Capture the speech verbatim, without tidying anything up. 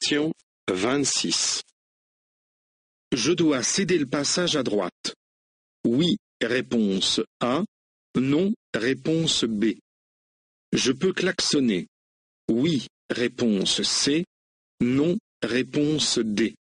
Question vingt-six. Je dois céder le passage à droite. Oui, réponse A. Non, réponse B. Je peux klaxonner. Oui, réponse C. Non, réponse D.